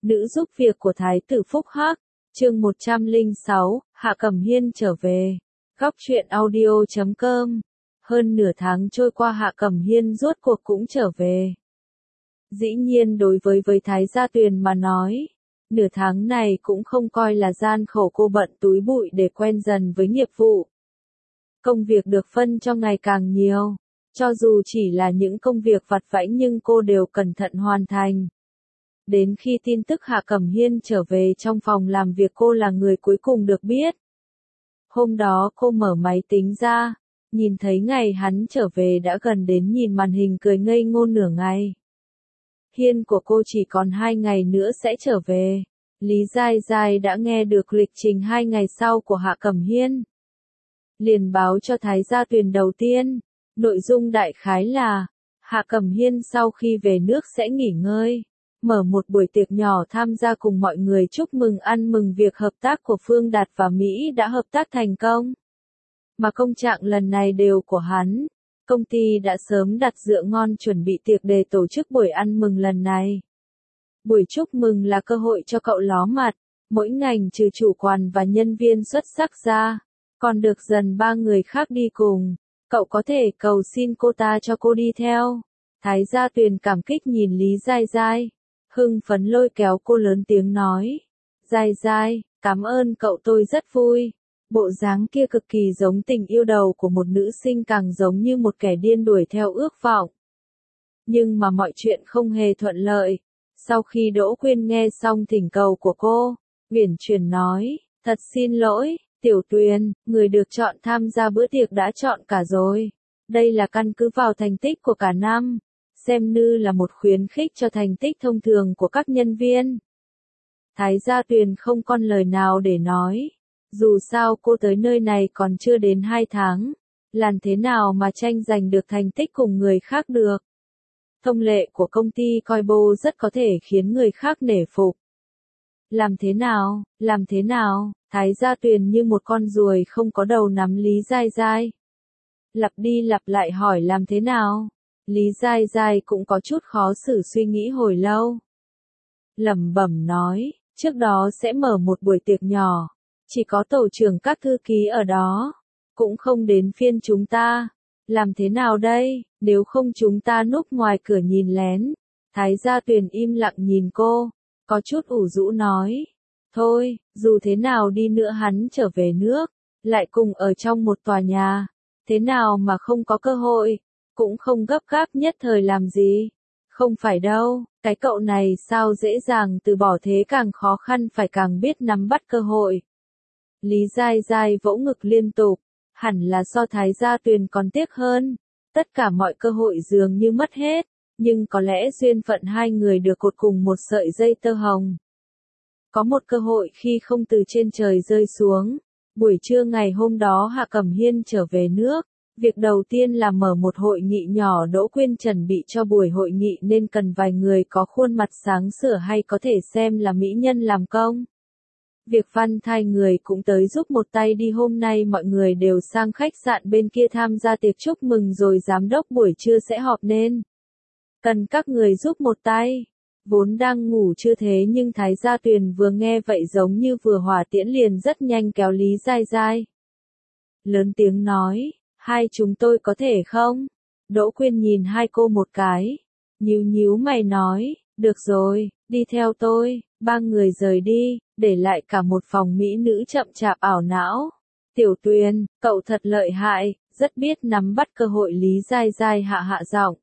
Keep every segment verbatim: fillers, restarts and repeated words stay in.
Nữ giúp việc của Thái tử Phúc Hắc, chương một trăm lẻ sáu, Hạ Cẩm Hiên trở về. Góc truyện audio chấm com. Hơn nửa tháng trôi qua Hạ Cẩm Hiên rốt cuộc cũng trở về. Dĩ nhiên đối với với Thái Gia Tuyền mà nói, nửa tháng này cũng không coi là gian khổ, cô bận túi bụi để quen dần với nghiệp vụ. Công việc được phân cho ngày càng nhiều, cho dù chỉ là những công việc vặt vãnh nhưng cô đều cẩn thận hoàn thành. Đến khi tin tức Hạ Cẩm Hiên trở về, trong phòng làm việc cô là người cuối cùng được biết. Hôm đó cô mở máy tính ra, nhìn thấy ngày hắn trở về đã gần đến, nhìn màn hình cười ngây ngô nửa ngày. Hiên của cô chỉ còn hai ngày nữa sẽ trở về. Lý Giai Giai đã nghe được lịch trình hai ngày sau của Hạ Cẩm Hiên, liền báo cho Thái Gia Tuyền đầu tiên. Nội dung đại khái là, Hạ Cẩm Hiên sau khi về nước sẽ nghỉ ngơi, mở một buổi tiệc nhỏ tham gia cùng mọi người chúc mừng, ăn mừng việc hợp tác của Phương Đạt và Mỹ đã hợp tác thành công. Mà công trạng lần này đều của hắn. Công ty đã sớm đặt rượu ngon chuẩn bị tiệc để tổ chức buổi ăn mừng lần này. Buổi chúc mừng là cơ hội cho cậu ló mặt, mỗi ngành trừ chủ quản và nhân viên xuất sắc ra, còn được dần ba người khác đi cùng. Cậu có thể cầu xin cô ta cho cô đi theo. Thái Gia Tuyền cảm kích nhìn Lý Giai Giai, hưng phấn lôi kéo cô lớn tiếng nói. Giai Giai, cảm ơn cậu, tôi rất vui. Bộ dáng kia cực kỳ giống tình yêu đầu của một nữ sinh, càng giống như một kẻ điên đuổi theo ước vọng. Nhưng mà mọi chuyện không hề thuận lợi. Sau khi Đỗ Quyên nghe xong thỉnh cầu của cô, uyển chuyển nói, thật xin lỗi, Tiểu Tuyền, người được chọn tham gia bữa tiệc đã chọn cả rồi. Đây là căn cứ vào thành tích của cả năm, xem như là một khuyến khích cho thành tích thông thường của các nhân viên. Thái Gia Tuyền không còn lời nào để nói. Dù sao cô tới nơi này còn chưa đến hai tháng, làm thế nào mà tranh giành được thành tích cùng người khác được. Thông lệ của công ty coi bô rất có thể khiến người khác nể phục. Làm thế nào, làm thế nào, Thái Gia Tuyền như một con ruồi không có đầu nắm Lý Giai Giai. Lặp đi lặp lại hỏi làm thế nào. Lý Giai Giai cũng có chút khó xử, suy nghĩ hồi lâu. Lẩm bẩm nói, trước đó sẽ mở một buổi tiệc nhỏ, chỉ có tổ trưởng các thư ký ở đó, cũng không đến phiên chúng ta. Làm thế nào đây, nếu không chúng ta núp ngoài cửa nhìn lén. Thái Gia Tuyền im lặng nhìn cô, có chút ủ rũ nói. Thôi, dù thế nào đi nữa hắn trở về nước, lại cùng ở trong một tòa nhà, thế nào mà không có cơ hội, cũng không gấp gáp nhất thời làm gì. Không phải đâu, cái cậu này sao dễ dàng từ bỏ, thế càng khó khăn phải càng biết nắm bắt cơ hội. Lý Giai Giai vỗ ngực liên tục, hẳn là do Thái Gia Tuyền còn tiếc hơn. Tất cả mọi cơ hội dường như mất hết, nhưng có lẽ duyên phận hai người được cột cùng một sợi dây tơ hồng. Có một cơ hội khi không từ trên trời rơi xuống. Buổi trưa ngày hôm đó Hạ Cẩm Hiên trở về nước, việc đầu tiên là mở một hội nghị nhỏ. Đỗ Quyên chuẩn bị cho buổi hội nghị nên cần vài người có khuôn mặt sáng sủa hay có thể xem là mỹ nhân làm công. Việc văn thai người cũng tới giúp một tay đi. Hôm nay mọi người đều sang khách sạn bên kia tham gia tiệc chúc mừng rồi, giám đốc buổi trưa sẽ họp nên cần các người giúp một tay. Vốn đang ngủ chưa thế nhưng Thái Gia Tuyền vừa nghe vậy giống như vừa hỏa tiễn, liền rất nhanh kéo Lý Giai Giai. Lớn tiếng nói, hai chúng tôi có thể không? Đỗ Quyên nhìn hai cô một cái, nhíu nhíu mày nói, được rồi, đi theo tôi. Ba người rời đi, để lại cả một phòng mỹ nữ chậm chạp ảo não. Tiểu Tuyền, cậu thật lợi hại, rất biết nắm bắt cơ hội. Lý Giai Giai hạ hạ giọng,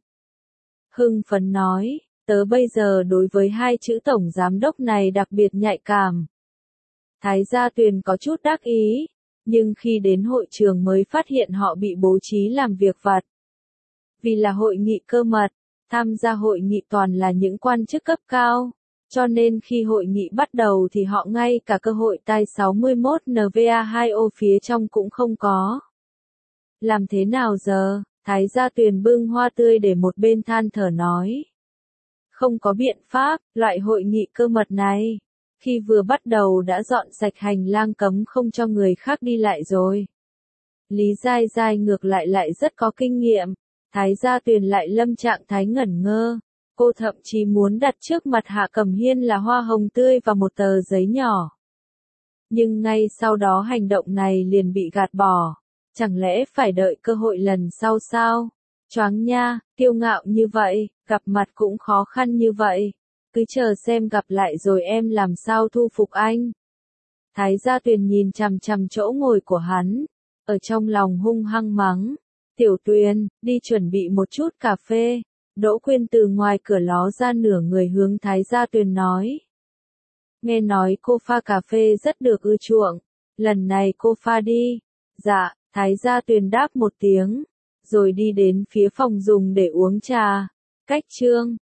hưng phấn nói, tớ bây giờ đối với hai chữ tổng giám đốc này đặc biệt nhạy cảm. Thái Gia Tuyền có chút đắc ý, nhưng khi đến hội trường mới phát hiện họ bị bố trí làm việc vặt. Vì là hội nghị cơ mật, tham gia hội nghị toàn là những quan chức cấp cao, cho nên khi hội nghị bắt đầu thì họ ngay cả cơ hội tai sáu mươi mốt N V A hai O phía trong cũng không có. Làm thế nào giờ? Thái Gia Tuyền bưng hoa tươi để một bên than thở nói. Không có biện pháp, loại hội nghị cơ mật này, khi vừa bắt đầu đã dọn sạch hành lang cấm không cho người khác đi lại rồi. Lý Giai Giai ngược lại lại rất có kinh nghiệm. Thái Gia Tuyền lại lâm trạng thái ngẩn ngơ. Cô thậm chí muốn đặt trước mặt Hạ Cẩm Hiên là hoa hồng tươi và một tờ giấy nhỏ. Nhưng ngay sau đó hành động này liền bị gạt bỏ. Chẳng lẽ phải đợi cơ hội lần sau sao? Choáng nha, kiêu ngạo như vậy, gặp mặt cũng khó khăn như vậy. Cứ chờ xem gặp lại rồi em làm sao thu phục anh. Thái Gia Tuyền nhìn chằm chằm chỗ ngồi của hắn, ở trong lòng hung hăng mắng. Tiểu Tuyền, đi chuẩn bị một chút cà phê. Đỗ Quyên từ ngoài cửa ló ra nửa người hướng Thái Gia Tuyền nói. Nghe nói cô pha cà phê rất được ưa chuộng. Lần này cô pha đi. Dạ, Thái Gia Tuyền đáp một tiếng. Rồi đi đến phía phòng dùng để uống trà. Cách chương